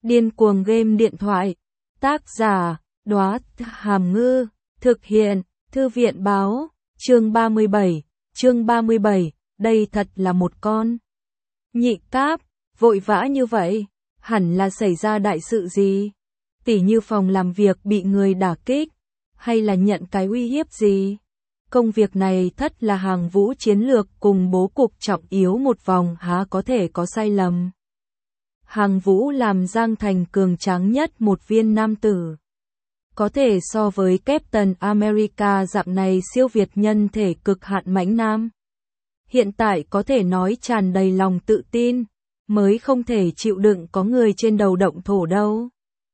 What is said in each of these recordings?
Điên cuồng game điện thoại. Tác giả, Đóa Hàm Ngư. Thực hiện, Thư viện Báo. Chương 37, đây thật là một con nhị cáp, vội vã như vậy, hẳn là xảy ra đại sự gì? Tỉ như phòng làm việc bị người đả kích, hay là nhận cái uy hiếp gì? Công việc này thất là Hàng Vũ chiến lược cùng bố cục trọng yếu một vòng há có thể có sai lầm. Hàng Vũ làm Giang Thành cường tráng nhất một viên nam tử. Có thể so với Captain America dạng này siêu việt nhân thể cực hạn mãnh nam. Hiện tại có thể nói tràn đầy lòng tự tin, mới không thể chịu đựng có người trên đầu động thổ đâu.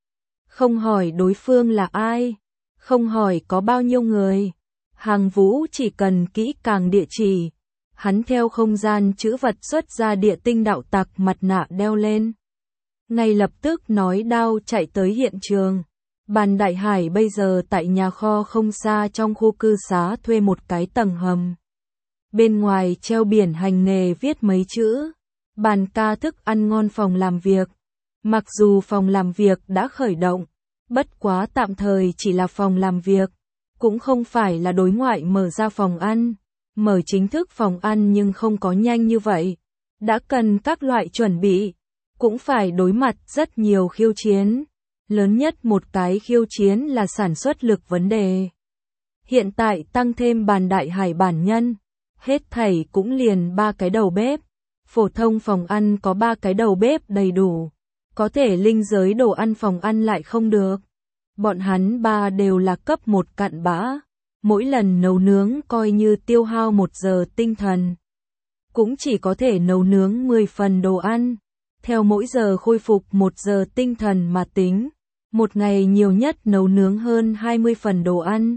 Không hỏi đối phương là ai, không hỏi có bao nhiêu người, Hàng Vũ chỉ cần kỹ càng địa chỉ, hắn theo không gian chữ vật xuất ra địa tinh đạo tặc mặt nạ đeo lên. Ngay lập tức nói đao chạy tới hiện trường. Bàn Đại Hải bây giờ tại nhà kho không xa trong khu cư xá thuê một cái tầng hầm. Bên ngoài treo biển hành nghề viết mấy chữ. Bàn ca thức ăn ngon phòng làm việc. Mặc dù phòng làm việc đã khởi động, bất quá tạm thời chỉ là phòng làm việc. Cũng không phải là đối ngoại mở ra phòng ăn. Mở chính thức phòng ăn nhưng không có nhanh như vậy. Đã cần các loại chuẩn bị. Cũng phải đối mặt rất nhiều khiêu chiến. Lớn nhất một cái khiêu chiến là sản xuất lực vấn đề. Hiện tại tăng thêm Bàn Đại Hải bản nhân, hết thảy cũng liền 3 cái đầu bếp. Phổ thông phòng ăn có 3 cái đầu bếp đầy đủ, có thể linh giới đồ ăn phòng ăn lại không được. Bọn hắn 3 đều là cấp 1 cặn bã, mỗi lần nấu nướng coi như tiêu hao 1 giờ tinh thần. Cũng chỉ có thể nấu nướng 10 phần đồ ăn, theo mỗi giờ khôi phục 1 giờ tinh thần mà tính. Một ngày nhiều nhất nấu nướng hơn 20 phần đồ ăn.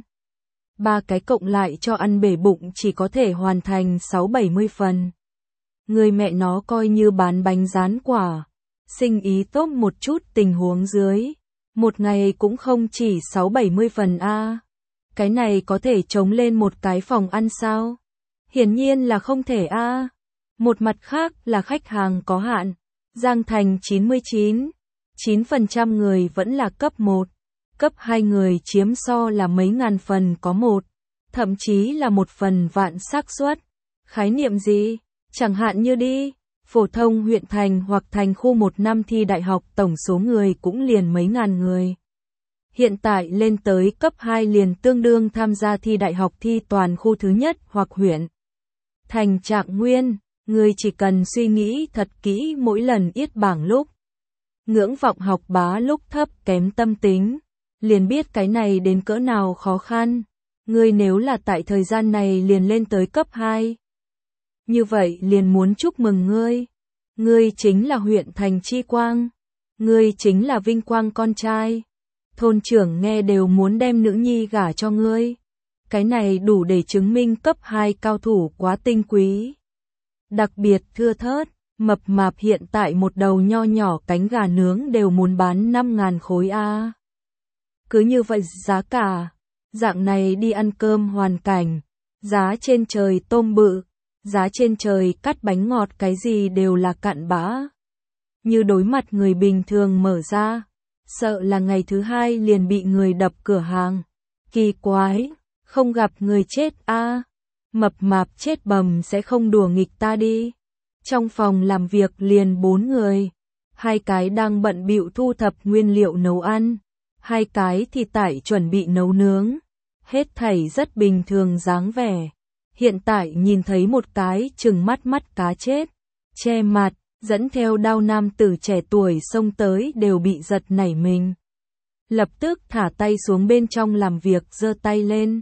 3 cái cộng lại cho ăn bể bụng chỉ có thể hoàn thành 6-70 phần. Người mẹ nó coi như bán bánh rán quả. Sinh ý tốt một chút tình huống dưới. Một ngày cũng không chỉ 6-70 phần a. Cái này có thể chống lên một cái phòng ăn sao? Hiển nhiên là không thể a. Một mặt khác là khách hàng có hạn. Giang Thành 99% người vẫn là cấp 1, cấp 2 người chiếm so là mấy ngàn phần có một, thậm chí là 1 phần vạn xác suất. Khái niệm gì? Chẳng hạn như đi, phổ thông huyện thành hoặc thành khu 1 năm thi đại học tổng số người cũng liền mấy ngàn người. Hiện tại lên tới cấp 2 liền tương đương tham gia thi đại học thi toàn khu thứ nhất hoặc huyện thành Trạng Nguyên, người chỉ cần suy nghĩ thật kỹ mỗi lần yết bảng lúc. Ngưỡng vọng học bá lúc thấp kém tâm tính, liền biết cái này đến cỡ nào khó khăn. Ngươi nếu là tại thời gian này liền lên tới cấp 2. Như vậy liền muốn chúc mừng ngươi. Ngươi chính là huyện thành chi quang. Ngươi chính là vinh quang con trai. Thôn trưởng nghe đều muốn đem nữ nhi gả cho ngươi. Cái này đủ để chứng minh cấp 2 cao thủ quá tinh quý. Đặc biệt thưa thớt. Mập mạp hiện tại một đầu nho nhỏ cánh gà nướng đều muốn bán 5.000 khối a. Cứ như vậy giá cả, dạng này đi ăn cơm hoàn cảnh, giá trên trời tôm bự, giá trên trời cắt bánh ngọt cái gì đều là cặn bã. Như đối mặt người bình thường mở ra, sợ là ngày thứ 2 liền bị người đập cửa hàng. Kỳ quái, không gặp người chết a. Mập mạp chết bầm sẽ không đùa nghịch ta đi. Trong phòng làm việc liền 4 người, 2 cái đang bận bịu thu thập nguyên liệu nấu ăn, 2 cái thì tại chuẩn bị nấu nướng, hết thảy rất bình thường dáng vẻ. Hiện tại nhìn thấy một cái trừng mắt cá chết, che mặt, dẫn theo đao nam tử trẻ tuổi xông tới đều bị giật nảy mình. Lập tức thả tay xuống bên trong làm việc giơ tay lên.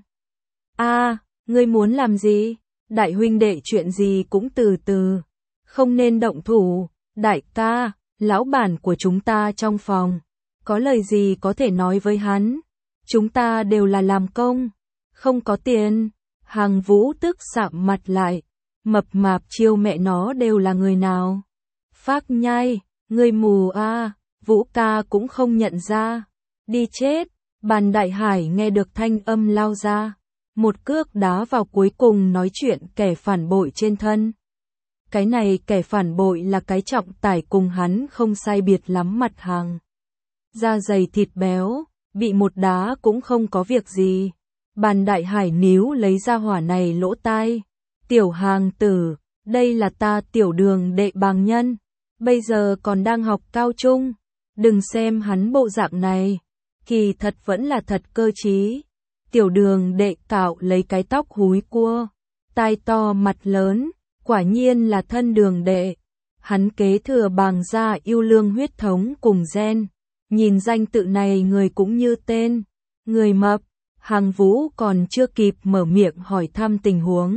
A, ngươi muốn làm gì? Đại huynh đệ chuyện gì cũng từ từ. Không nên động thủ, đại ca, lão bản của chúng ta trong phòng, có lời gì có thể nói với hắn, chúng ta đều là làm công, không có tiền. Hàng Vũ tức sạm mặt lại, mập mạp chiêu mẹ nó đều là người nào? Phác nhai, người mù a, Vũ ca cũng không nhận ra, đi chết. Bàn Đại Hải nghe được thanh âm lao ra, một cước đá vào cuối cùng nói chuyện kẻ phản bội trên thân. Cái này kẻ phản bội là cái trọng tải cùng hắn không sai biệt lắm mặt hàng. Da dày thịt béo, bị một đá cũng không có việc gì. Bàn Đại Hải níu lấy ra hỏa này lỗ tai. Tiểu hàng tử, đây là ta Tiểu Đường đệ Bàng Nhân, bây giờ còn đang học cao trung. Đừng xem hắn bộ dạng này, kỳ thật vẫn là thật cơ trí. Tiểu Đường đệ cạo lấy cái tóc húi cua, tai to mặt lớn, quả nhiên là thân Đường đệ. Hắn kế thừa Bàng gia yêu lương huyết thống cùng gen. Nhìn danh tự này người cũng như tên, người mập. Hàng Vũ còn chưa kịp mở miệng hỏi thăm tình huống.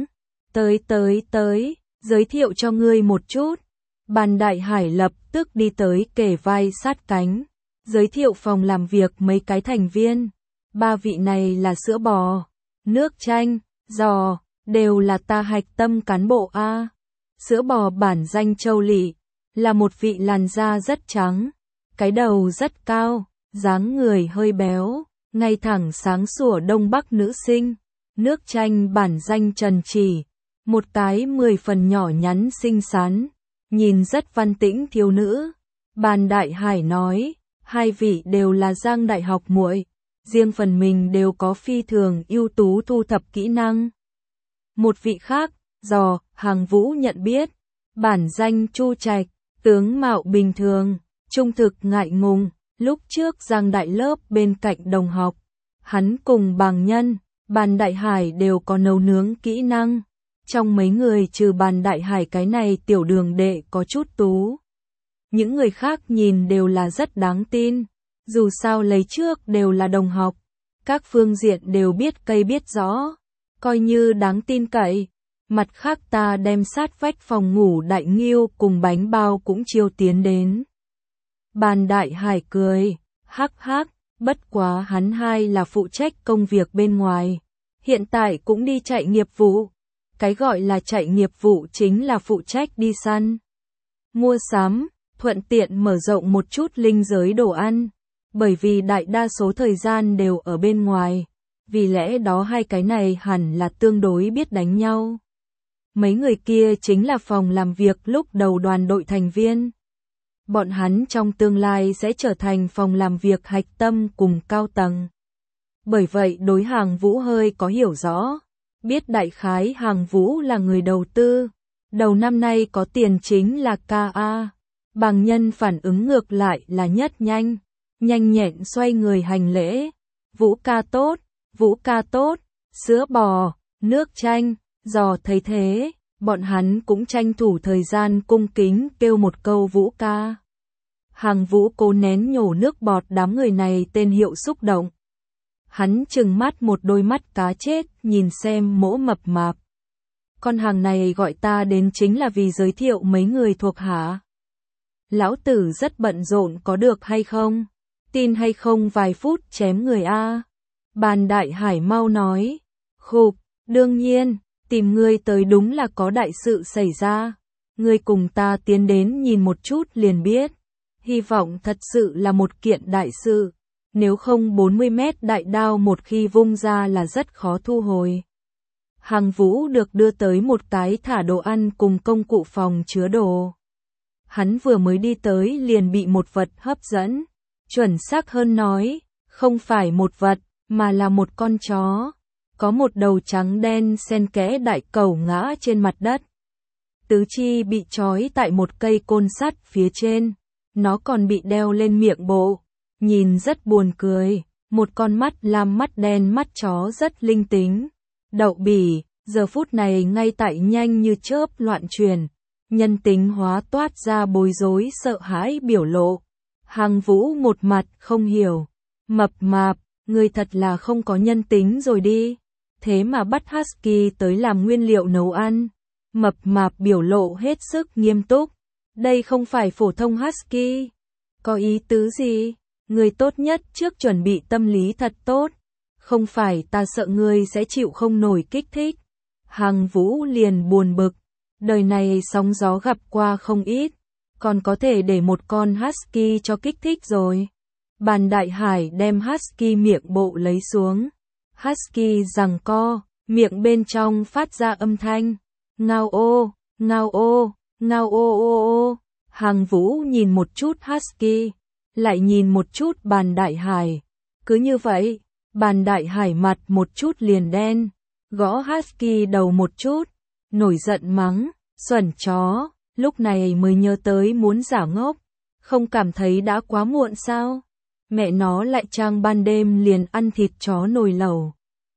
Tới, giới thiệu cho ngươi một chút. Bàn Đại Hải lập tức đi tới kề vai sát cánh, giới thiệu phòng làm việc mấy cái thành viên. 3 vị này là sữa bò, nước chanh, giò, đều là ta hạch tâm cán bộ A. Sữa bò bản danh Châu Lị, là một vị làn da rất trắng, cái đầu rất cao, dáng người hơi béo, ngay thẳng sáng sủa đông bắc nữ sinh. Nước chanh bản danh Trần Chỉ, một cái 10 phần nhỏ nhắn xinh xắn, nhìn rất văn tĩnh thiếu nữ. Bàn Đại Hải nói, 2 vị đều là Giang Đại học muội, riêng phần mình đều có phi thường ưu tú thu thập kỹ năng. Một vị khác, giò, Hàng Vũ nhận biết, bản danh Chu Trạch, tướng mạo bình thường, trung thực ngại ngùng. Lúc trước Giang Đại lớp bên cạnh đồng học, hắn cùng Bàng Nhân, Bàn Đại Hải đều có nấu nướng kỹ năng. Trong mấy người trừ Bàn Đại Hải cái này Tiểu Đường đệ có chút tú. Những người khác nhìn đều là rất đáng tin. Dù sao lấy trước đều là đồng học, các phương diện đều biết cây biết rõ, coi như đáng tin cậy. Mặt khác ta đem sát vách phòng ngủ Đại Nghiêu cùng bánh bao cũng chiêu tiến đến. Bàn Đại Hải cười, hắc hắc, bất quá hắn hai là phụ trách công việc bên ngoài, hiện tại cũng đi chạy nghiệp vụ. Cái gọi là chạy nghiệp vụ chính là phụ trách đi săn, mua sắm, thuận tiện mở rộng một chút linh giới đồ ăn, bởi vì đại đa số thời gian đều ở bên ngoài, vì lẽ đó hai cái này hẳn là tương đối biết đánh nhau. Mấy người kia chính là phòng làm việc lúc đầu đoàn đội thành viên. Bọn hắn trong tương lai sẽ trở thành phòng làm việc hạch tâm cùng cao tầng. Bởi vậy đối Hàng Vũ hơi có hiểu rõ, biết đại khái Hàng Vũ là người đầu tư, đầu năm nay có tiền chính là KA. Bàng Nhân phản ứng ngược lại là nhất nhanh, nhanh nhẹn xoay người hành lễ. Vũ ca tốt, sữa bò, nước chanh, giò thấy thế, bọn hắn cũng tranh thủ thời gian cung kính kêu một câu Vũ ca. Hàng Vũ cố nén nhổ nước bọt đám người này tên hiệu xúc động. Hắn trừng mắt một đôi mắt cá chết nhìn xem mỗ mập mạp. Con hàng này gọi ta đến chính là vì giới thiệu mấy người thuộc hạ. Lão tử rất bận rộn có được hay không? Tin hay không vài phút chém người A. Bàn Đại Hải mau nói. Khục, đương nhiên, tìm ngươi tới đúng là có đại sự xảy ra. Ngươi cùng ta tiến đến nhìn một chút liền biết. Hy vọng thật sự là một kiện đại sự. Nếu không 40 mét đại đao một khi vung ra là rất khó thu hồi. Hàng Vũ được đưa tới một cái thả đồ ăn cùng công cụ phòng chứa đồ. Hắn vừa mới đi tới liền bị một vật hấp dẫn. Chuẩn xác hơn nói, không phải một vật, mà là một con chó. Có một đầu trắng đen xen kẽ đại cầu ngã trên mặt đất. Tứ chi bị trói tại một cây côn sắt phía trên. Nó còn bị đeo lên miệng bộ. Nhìn rất buồn cười. Một con mắt lam mắt đen mắt chó rất linh tính. Đậu bỉ, giờ phút này ngay tại nhanh như chớp loạn truyền. Nhân tính hóa toát ra bối rối sợ hãi biểu lộ. Hàng Vũ một mặt không hiểu. Mập mạp, ngươi thật là không có nhân tính rồi đi. Thế mà bắt Husky tới làm nguyên liệu nấu ăn. Mập mạp biểu lộ hết sức nghiêm túc. Đây không phải phổ thông Husky. Có ý tứ gì? Ngươi tốt nhất trước chuẩn bị tâm lý thật tốt. Không phải ta sợ ngươi sẽ chịu không nổi kích thích. Hàng Vũ liền buồn bực. Đời này sóng gió gặp qua không ít. Còn có thể để một con Husky cho kích thích rồi. Bàn Đại Hải đem Husky miệng bộ lấy xuống. Husky giằng co, miệng bên trong phát ra âm thanh. Ngao ô, Ngao ô ô ô. Hàng Vũ nhìn một chút Husky, lại nhìn một chút Bàn Đại Hải. Cứ như vậy, Bàn Đại Hải mặt một chút liền đen, gõ Husky đầu một chút, nổi giận mắng, xuẩn chó, lúc này mới nhớ tới muốn giả ngốc, không cảm thấy đã quá muộn sao? Mẹ nó lại trang ban đêm liền ăn thịt chó nồi lẩu.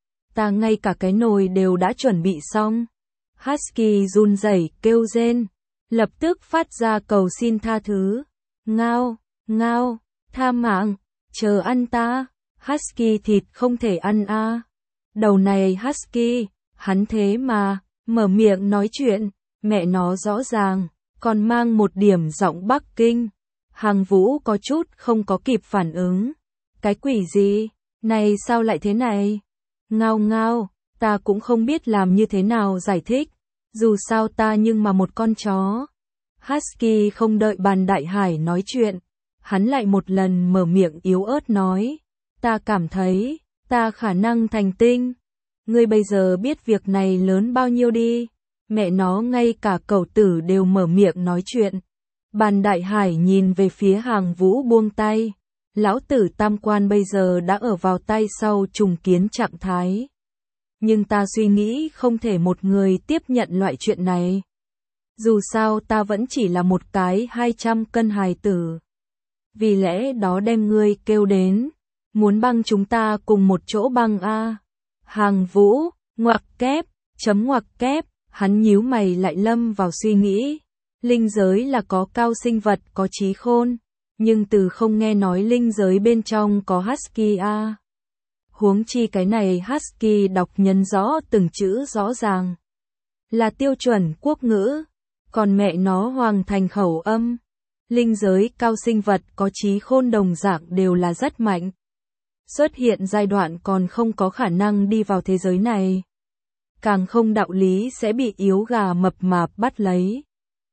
Ta ngay cả cái nồi đều đã chuẩn bị xong. Husky run rẩy kêu rên, lập tức phát ra cầu xin tha thứ. Ngao, ngao, tha mạng, chờ ăn ta. Husky thịt không thể ăn a. Đầu này Husky, hắn thế mà, mở miệng nói chuyện, mẹ nó rõ ràng, còn mang một điểm giọng Bắc Kinh. Hàng Vũ có chút không có kịp phản ứng. Cái quỷ gì? Này sao lại thế này? Ngao ngao, ta cũng không biết làm như thế nào giải thích. Dù sao ta nhưng mà một con chó. Husky không đợi Bàn Đại Hải nói chuyện. Hắn lại một lần mở miệng yếu ớt nói. Ta cảm thấy, ta khả năng thành tinh. Ngươi bây giờ biết việc này lớn bao nhiêu đi. Mẹ nó ngay cả cẩu tử đều mở miệng nói chuyện. Bàn Đại Hải nhìn về phía Hàng Vũ buông tay. Lão tử tam quan bây giờ đã ở vào tay sau trùng kiến trạng thái. Nhưng ta suy nghĩ không thể một người tiếp nhận loại chuyện này. Dù sao ta vẫn chỉ là một cái 200 cân hài tử. Vì lẽ đó đem ngươi kêu đến. Muốn băng chúng ta cùng một chỗ băng a. Hàng Vũ, ngoặc kép, chấm ngoặc kép, hắn nhíu mày lại lâm vào suy nghĩ. Linh giới là có cao sinh vật có trí khôn, nhưng từ không nghe nói linh giới bên trong có Husky a. Huống chi cái này Husky đọc nhấn rõ từng chữ rõ ràng. Là tiêu chuẩn quốc ngữ, còn mẹ nó hoàng thành khẩu âm. Linh giới cao sinh vật có trí khôn đồng dạng đều là rất mạnh. Xuất hiện giai đoạn còn không có khả năng đi vào thế giới này. Càng không đạo lý sẽ bị yếu gà mập mạp bắt lấy.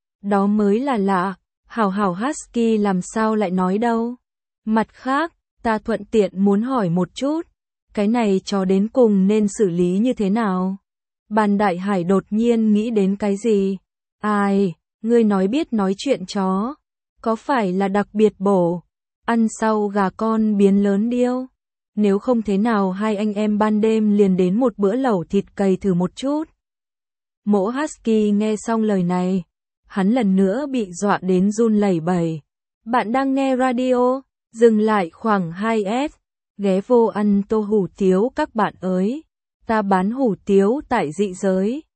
Đó mới là lạ, hảo hảo Husky làm sao lại nói đâu. Mặt khác, ta thuận tiện muốn hỏi một chút, cái này cho đến cùng nên xử lý như thế nào? Bàn Đại Hải đột nhiên nghĩ đến cái gì? Ai, ngươi nói biết nói chuyện chó, có phải là đặc biệt bổ, ăn sau gà con biến lớn điêu? Nếu không thế nào hai anh em ban đêm liền đến một bữa lẩu thịt cầy thử một chút. Mỗ Husky nghe xong lời này, hắn lần nữa bị dọa đến run lẩy bẩy. Bạn đang nghe radio, dừng lại khoảng 2S, ghé vô ăn tô hủ tiếu các bạn ơi. Ta bán hủ tiếu tại dị giới.